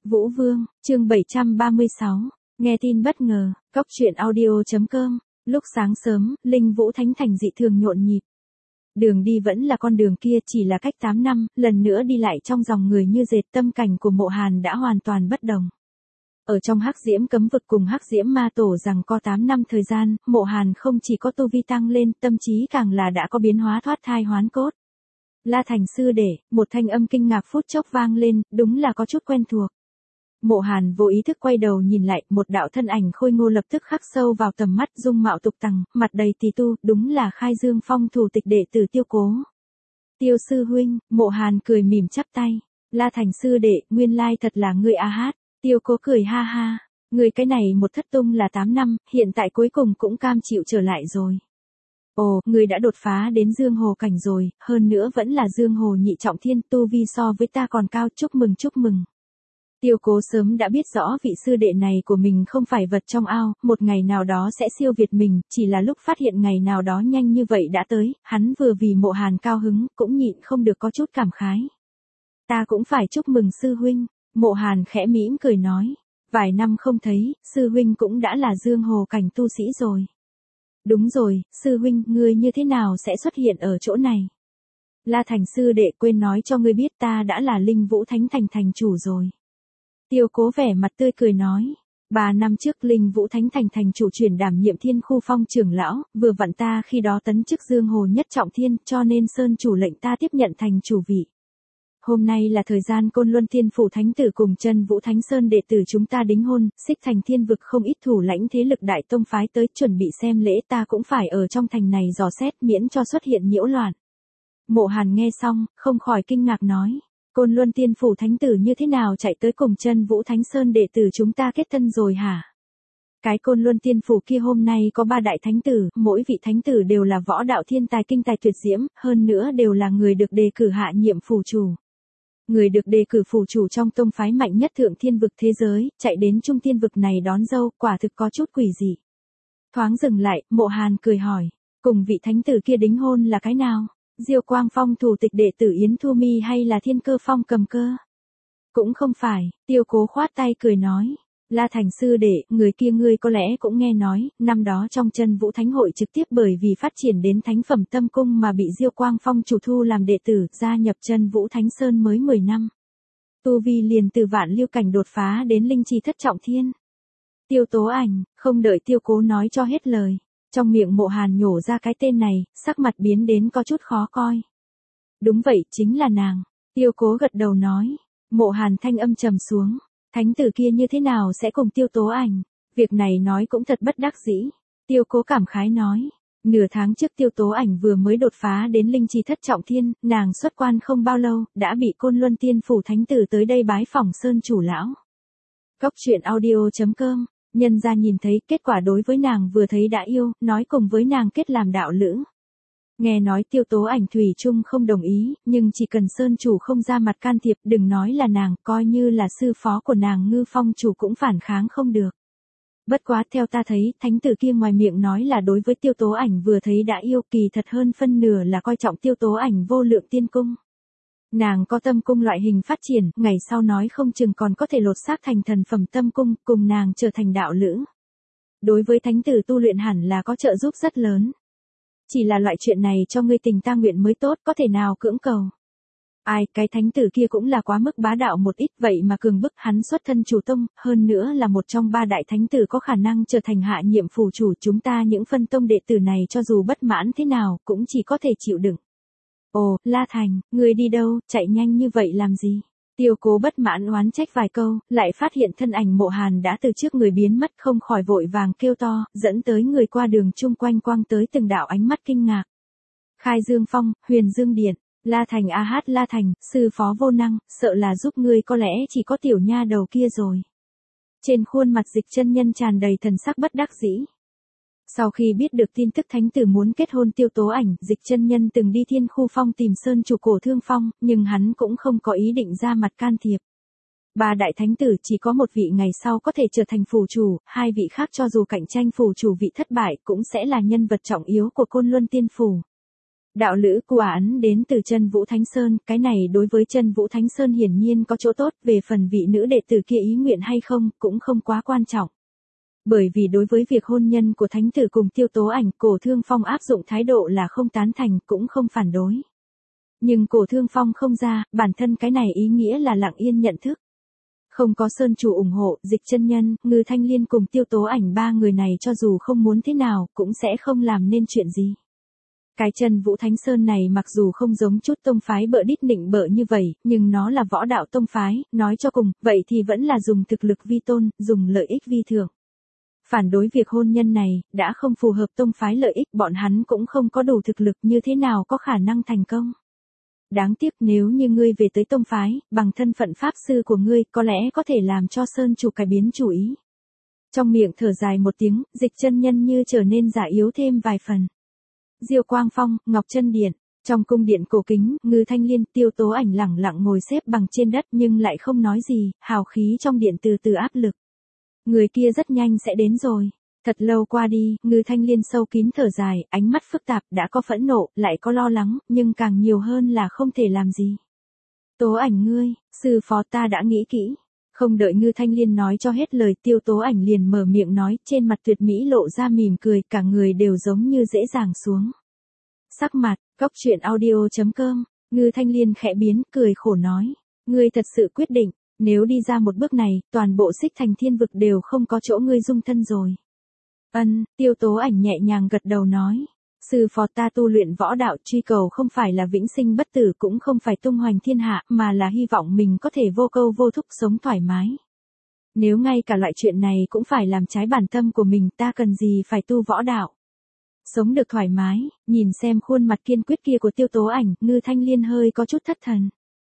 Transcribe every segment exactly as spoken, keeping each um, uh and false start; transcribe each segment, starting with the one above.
Vũ Vương, chương bảy trăm ba mươi sáu, nghe tin bất ngờ, cóc truyện audio chấm com, lúc sáng sớm, Linh Vũ Thánh Thành dị thường nhộn nhịp. Đường đi vẫn là con đường kia, chỉ là cách tám năm, lần nữa đi lại trong dòng người như dệt, tâm cảnh của Mộ Hàn đã hoàn toàn bất đồng. Ở trong Hắc Diễm Cấm Vực cùng Hắc Diễm Ma Tổ rằng có tám năm thời gian, Mộ Hàn không chỉ có tu vi tăng lên, tâm trí càng là đã có biến hóa thoát thai hoán cốt. La Thành sư đệ, một thanh âm kinh ngạc phút chốc vang lên, đúng là có chút quen thuộc. Mộ Hàn vô ý thức quay đầu nhìn lại, một đạo thân ảnh khôi ngô lập tức khắc sâu vào tầm mắt, dung mạo tục tằng, mặt đầy tì tu, đúng là Khai Dương Phong thủ tịch đệ tử Tiêu Cố. Tiêu sư huynh, Mộ Hàn cười mỉm chắp tay. La Thành sư đệ, nguyên lai thật là ngươi a hát. Tiêu Cố cười ha ha, ngươi cái này một thất tung là tám năm, hiện tại cuối cùng cũng cam chịu trở lại rồi. Ồ, ngươi đã đột phá đến Dương Hồ cảnh rồi, hơn nữa vẫn là Dương Hồ nhị trọng thiên, tu vi so với ta còn cao, chúc mừng chúc mừng. Tiêu Cố sớm đã biết rõ vị sư đệ này của mình không phải vật trong ao, một ngày nào đó sẽ siêu việt mình, chỉ là lúc phát hiện ngày nào đó nhanh như vậy đã tới, hắn vừa vì Mộ Hàn cao hứng, cũng nhịn không được có chút cảm khái. Ta cũng phải chúc mừng sư huynh, Mộ Hàn khẽ mỉm cười nói, vài năm không thấy, sư huynh cũng đã là Dương Hồ cảnh tu sĩ rồi. Đúng rồi, sư huynh, ngươi như thế nào sẽ xuất hiện ở chỗ này? La Thành sư đệ quên nói cho ngươi biết ta đã là Linh Vũ Thánh Thành thành chủ rồi. Tiêu Cố vẻ mặt tươi cười nói, ba năm trước Linh Vũ Thánh Thành thành chủ chuyển đảm nhiệm Thiên Khu Phong trưởng lão, vừa vặn ta khi đó tấn chức Dương Hồ nhất trọng thiên, cho nên Sơn chủ lệnh ta tiếp nhận thành chủ vị. Hôm nay là thời gian Côn Luân Thiên Phủ Thánh Tử cùng Chân Vũ Thánh Sơn đệ tử chúng ta đính hôn, Xích Thành Thiên Vực không ít thủ lãnh thế lực đại tông phái tới chuẩn bị xem lễ, ta cũng phải ở trong thành này dò xét miễn cho xuất hiện nhiễu loạn. Mộ Hàn nghe xong, không khỏi kinh ngạc nói, Côn Luân Thiên Phủ Thánh Tử như thế nào chạy tới cùng Chân Vũ Thánh Sơn đệ tử chúng ta kết thân rồi hả? Cái Côn Luân Thiên Phủ kia hôm nay có ba đại thánh tử, mỗi vị thánh tử đều là võ đạo thiên tài kinh tài tuyệt diễm, hơn nữa đều là người được đề cử hạ nhiệm phủ chủ. Người được đề cử phủ chủ trong tông phái mạnh nhất thượng thiên vực thế giới, chạy đến trung thiên vực này đón dâu, quả thực có chút quỷ dị. Thoáng dừng lại, Mộ Hàn cười hỏi, cùng vị thánh tử kia đính hôn là cái nào? Diêu Quang Phong thủ tịch đệ tử Yến Thu Mi hay là Thiên Cơ Phong cầm cơ? Cũng không phải, Tiêu Cố khoát tay cười nói, La Thành sư đệ, người kia ngươi có lẽ cũng nghe nói, năm đó trong Chân Vũ Thánh hội trực tiếp bởi vì phát triển đến thánh phẩm tâm cung mà bị Diêu Quang Phong chủ thu làm đệ tử, gia nhập Chân Vũ Thánh Sơn mới mười năm. Tu vi liền từ vạn lưu cảnh đột phá đến linh chi thất trọng thiên. Tiêu Tố Ảnh, không đợi Tiêu Cố nói cho hết lời, trong miệng Mộ Hàn nhổ ra cái tên này, sắc mặt biến đến có chút khó coi. Đúng vậy, chính là nàng. Tiêu Cố gật đầu nói. Mộ Hàn thanh âm trầm xuống. Thánh tử kia như thế nào sẽ cùng Tiêu Tố Ảnh? Việc này nói cũng thật bất đắc dĩ. Tiêu Cố cảm khái nói. Nửa tháng trước Tiêu Tố Ảnh vừa mới đột phá đến linh chi thất trọng thiên, nàng xuất quan không bao lâu, đã bị Côn Luân Tiên Phủ Thánh tử tới đây bái phỏng Sơn chủ lão. Cóc truyện audio chấm com, nhân ra nhìn thấy, kết quả đối với nàng vừa thấy đã yêu, nói cùng với nàng kết làm đạo lữ. Nghe nói Tiêu Tố Ảnh thủy chung không đồng ý, nhưng chỉ cần Sơn chủ không ra mặt can thiệp, đừng nói là nàng, coi như là sư phó của nàng Ngư Phong chủ cũng phản kháng không được. Bất quá theo ta thấy, thánh tử kia ngoài miệng nói là đối với Tiêu Tố Ảnh vừa thấy đã yêu, kỳ thật hơn phân nửa là coi trọng Tiêu Tố Ảnh vô lượng tiên cung. Nàng có tâm cung loại hình phát triển, ngày sau nói không chừng còn có thể lột xác thành thần phẩm tâm cung, cùng nàng trở thành đạo lữ. Đối với thánh tử tu luyện hẳn là có trợ giúp rất lớn. Chỉ là loại chuyện này cho ngươi tình ta nguyện mới tốt, có thể nào cưỡng cầu. Ai, cái thánh tử kia cũng là quá mức bá đạo một ít, vậy mà cường bức hắn xuất thân chủ tông, hơn nữa là một trong ba đại thánh tử có khả năng trở thành hạ nhiệm phủ chủ, chúng ta những phân tông đệ tử này cho dù bất mãn thế nào, cũng chỉ có thể chịu đựng. Ồ, La Thành, ngươi đi đâu, chạy nhanh như vậy làm gì? Tiêu Cố bất mãn oán trách vài câu, lại phát hiện thân ảnh Mộ Hàn đã từ trước người biến mất, không khỏi vội vàng kêu to, dẫn tới người qua đường chung quanh quăng tới từng đạo ánh mắt kinh ngạc. Khai Dương Phong, Huyền Dương Điện, La Thành a hát La Thành, sư phó vô năng, sợ là giúp ngươi có lẽ chỉ có tiểu nha đầu kia rồi. Trên khuôn mặt Dịch Chân Nhân tràn đầy thần sắc bất đắc dĩ. Sau khi biết được tin tức thánh tử muốn kết hôn Tiêu Tố Ảnh, Dịch Chân Nhân từng đi Thiên Khu Phong tìm Sơn chủ Cổ Thương Phong, nhưng hắn cũng không có ý định ra mặt can thiệp. Ba đại thánh tử chỉ có một vị ngày sau có thể trở thành phủ chủ, hai vị khác cho dù cạnh tranh phủ chủ vị thất bại cũng sẽ là nhân vật trọng yếu của Côn Luân Tiên Phủ. Đạo lữ của ấn đến từ Chân Vũ Thánh Sơn, cái này đối với Chân Vũ Thánh Sơn hiển nhiên có chỗ tốt, về phần vị nữ đệ tử kia ý nguyện hay không, cũng không quá quan trọng. Bởi vì đối với việc hôn nhân của thánh tử cùng Tiêu Tố Ảnh, Cổ Thương Phong áp dụng thái độ là không tán thành, cũng không phản đối. Nhưng Cổ Thương Phong không ra, bản thân cái này ý nghĩa là lặng yên nhận thức. Không có Sơn chủ ủng hộ, Dịch Chân Nhân, Ngư Thanh Liên cùng Tiêu Tố Ảnh ba người này cho dù không muốn thế nào, cũng sẽ không làm nên chuyện gì. Cái Chân Vũ Thánh Sơn này mặc dù không giống chút tông phái bợ đít nịnh bợ như vậy, nhưng nó là võ đạo tông phái, nói cho cùng, vậy thì vẫn là dùng thực lực vi tôn, dùng lợi ích vi thượng. Phản đối việc hôn nhân này, đã không phù hợp tông phái lợi ích, bọn hắn cũng không có đủ thực lực, như thế nào có khả năng thành công. Đáng tiếc nếu như ngươi về tới tông phái, bằng thân phận pháp sư của ngươi, có lẽ có thể làm cho Sơn chủ cải biến chủ ý. Trong miệng thở dài một tiếng, Dịch Chân Nhân như trở nên già yếu thêm vài phần. Diêu Quang Phong, Ngọc Chân Điện, trong cung điện cổ kính, Ngư Thanh Liên, Tiêu Tố Ảnh lẳng lặng ngồi xếp bằng trên đất nhưng lại không nói gì, hào khí trong điện từ từ áp lực. Người kia rất nhanh sẽ đến rồi. Thật lâu qua đi, Ngư Thanh Liên sâu kín thở dài, ánh mắt phức tạp, đã có phẫn nộ, lại có lo lắng, nhưng càng nhiều hơn là không thể làm gì. Tố Ảnh ngươi, sư phó ta đã nghĩ kỹ. Không đợi Ngư Thanh Liên nói cho hết lời, Tiêu Tố Ảnh liền mở miệng nói, trên mặt tuyệt mỹ lộ ra mỉm cười, cả người đều giống như dễ dàng xuống. Sắc mặt, Cốc Truyện Audio chấm com, Ngư Thanh Liên khẽ biến, cười khổ nói. Ngươi thật sự quyết định, nếu đi ra một bước này, toàn bộ Xích Thành Thiên Vực đều không có chỗ ngươi dung thân rồi. Ân, Tiêu Tố Ảnh nhẹ nhàng gật đầu nói. Sư phó ta tu luyện võ đạo truy cầu không phải là vĩnh sinh bất tử, cũng không phải tung hoành thiên hạ, mà là hy vọng mình có thể vô câu vô thúc sống thoải mái. Nếu ngay cả loại chuyện này cũng phải làm trái bản tâm của mình, ta cần gì phải tu võ đạo. Sống được thoải mái, nhìn xem khuôn mặt kiên quyết kia của Tiêu Tố Ảnh, Ngư Thanh Liên hơi có chút thất thần.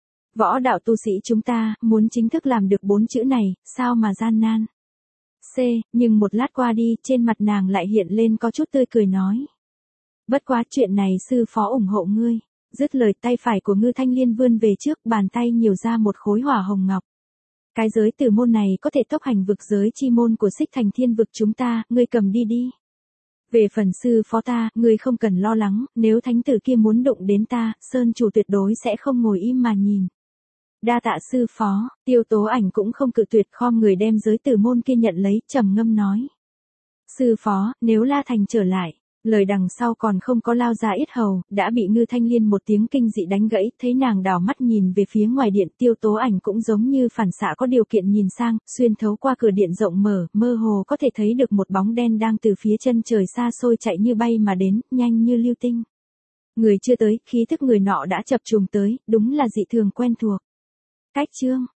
Võ đạo tu sĩ chúng ta, muốn chính thức làm được bốn chữ này, sao mà gian nan. C, nhưng một lát qua đi, trên mặt nàng lại hiện lên có chút tươi cười nói. Bất quá chuyện này sư phó ủng hộ ngươi. Dứt lời, tay phải của Ngư Thanh Liên vươn về trước, bàn tay nhiều ra một khối hỏa hồng ngọc. Cái giới tử môn này có thể tốc hành vực giới chi môn của Xích Thành Thiên Vực chúng ta, ngươi cầm đi đi. Về phần sư phó ta, ngươi không cần lo lắng, nếu thánh tử kia muốn đụng đến ta, Sơn chủ tuyệt đối sẽ không ngồi im mà nhìn. Đa tạ sư phó, Tiêu Tố Ảnh cũng không cự tuyệt, khom người đem giới tử môn kia nhận lấy, trầm ngâm nói. Sư phó, nếu La Thành trở lại, lời đằng sau còn không có lao ra yết hầu, đã bị Ngư Thanh Liên một tiếng kinh dị đánh gãy, thấy nàng đảo mắt nhìn về phía ngoài điện, Tiêu Tố Ảnh cũng giống như phản xạ có điều kiện nhìn sang, xuyên thấu qua cửa điện rộng mở, mơ hồ có thể thấy được một bóng đen đang từ phía chân trời xa xôi chạy như bay mà đến, nhanh như lưu tinh. Người chưa tới, khí thức người nọ đã chập trùng tới, đúng là dị thường quen thuộc. Cách chương